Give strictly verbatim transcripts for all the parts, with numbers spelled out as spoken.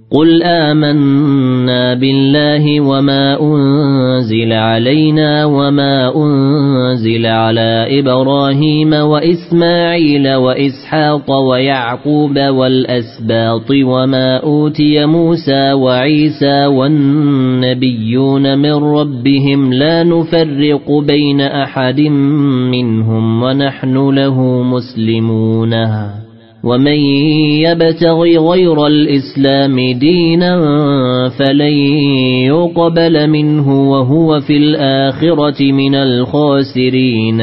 قل آمنا بالله وما أنزل علينا وما أنزل على إبراهيم وإسماعيل وإسحاق ويعقوب والأسباط وما أوتي موسى وعيسى والنبيون من ربهم لا نفرق بين أحد منهم ونحن له مسلمون ومن يبتغي غير الإسلام دينا فلن يقبل منه وهو في الآخرة من الخاسرين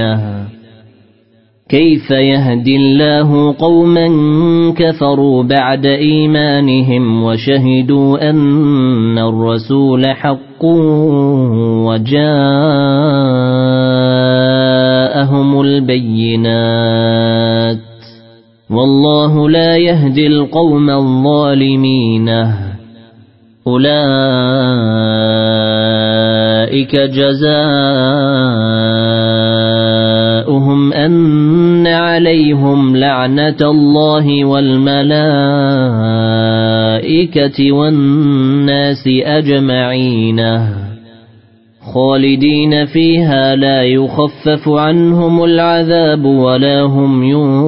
كيف يهدي الله قوما كفروا بعد إيمانهم وشهدوا أن الرسول حق وجاءهم البينات والله لا يهدي القوم الظالمين أولئك جزاؤهم أن عليهم لعنة الله والملائكة والناس أجمعين خالدين فيها لا يخفف عنهم العذاب ولا هم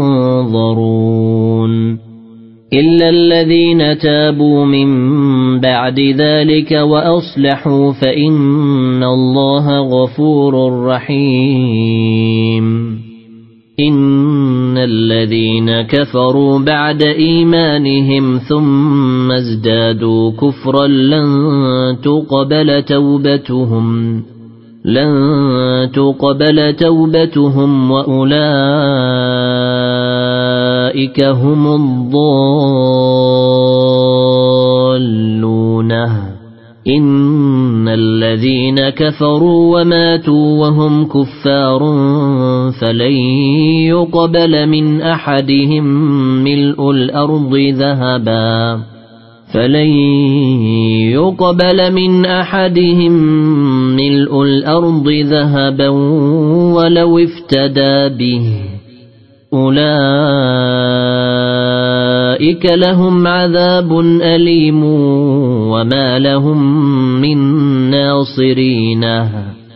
ينظرون إلا الذين تابوا من بعد ذلك وأصلحوا فإن الله غفور رحيم إن الذين كفروا بعد إيمانهم ثم ازدادوا كفرا لن تقبل توبتهم لن تقبل توبتهم وأولئك هم الضالون إن الذين كفروا وماتوا وهم كفار فلن يقبل من أحدهم ملء الأرض ذهبا فلن يقبل من أحدهم ملء الأرض ذهبا ولو افتدى به أولئك لهم عذاب أليم وما لهم من ناصرين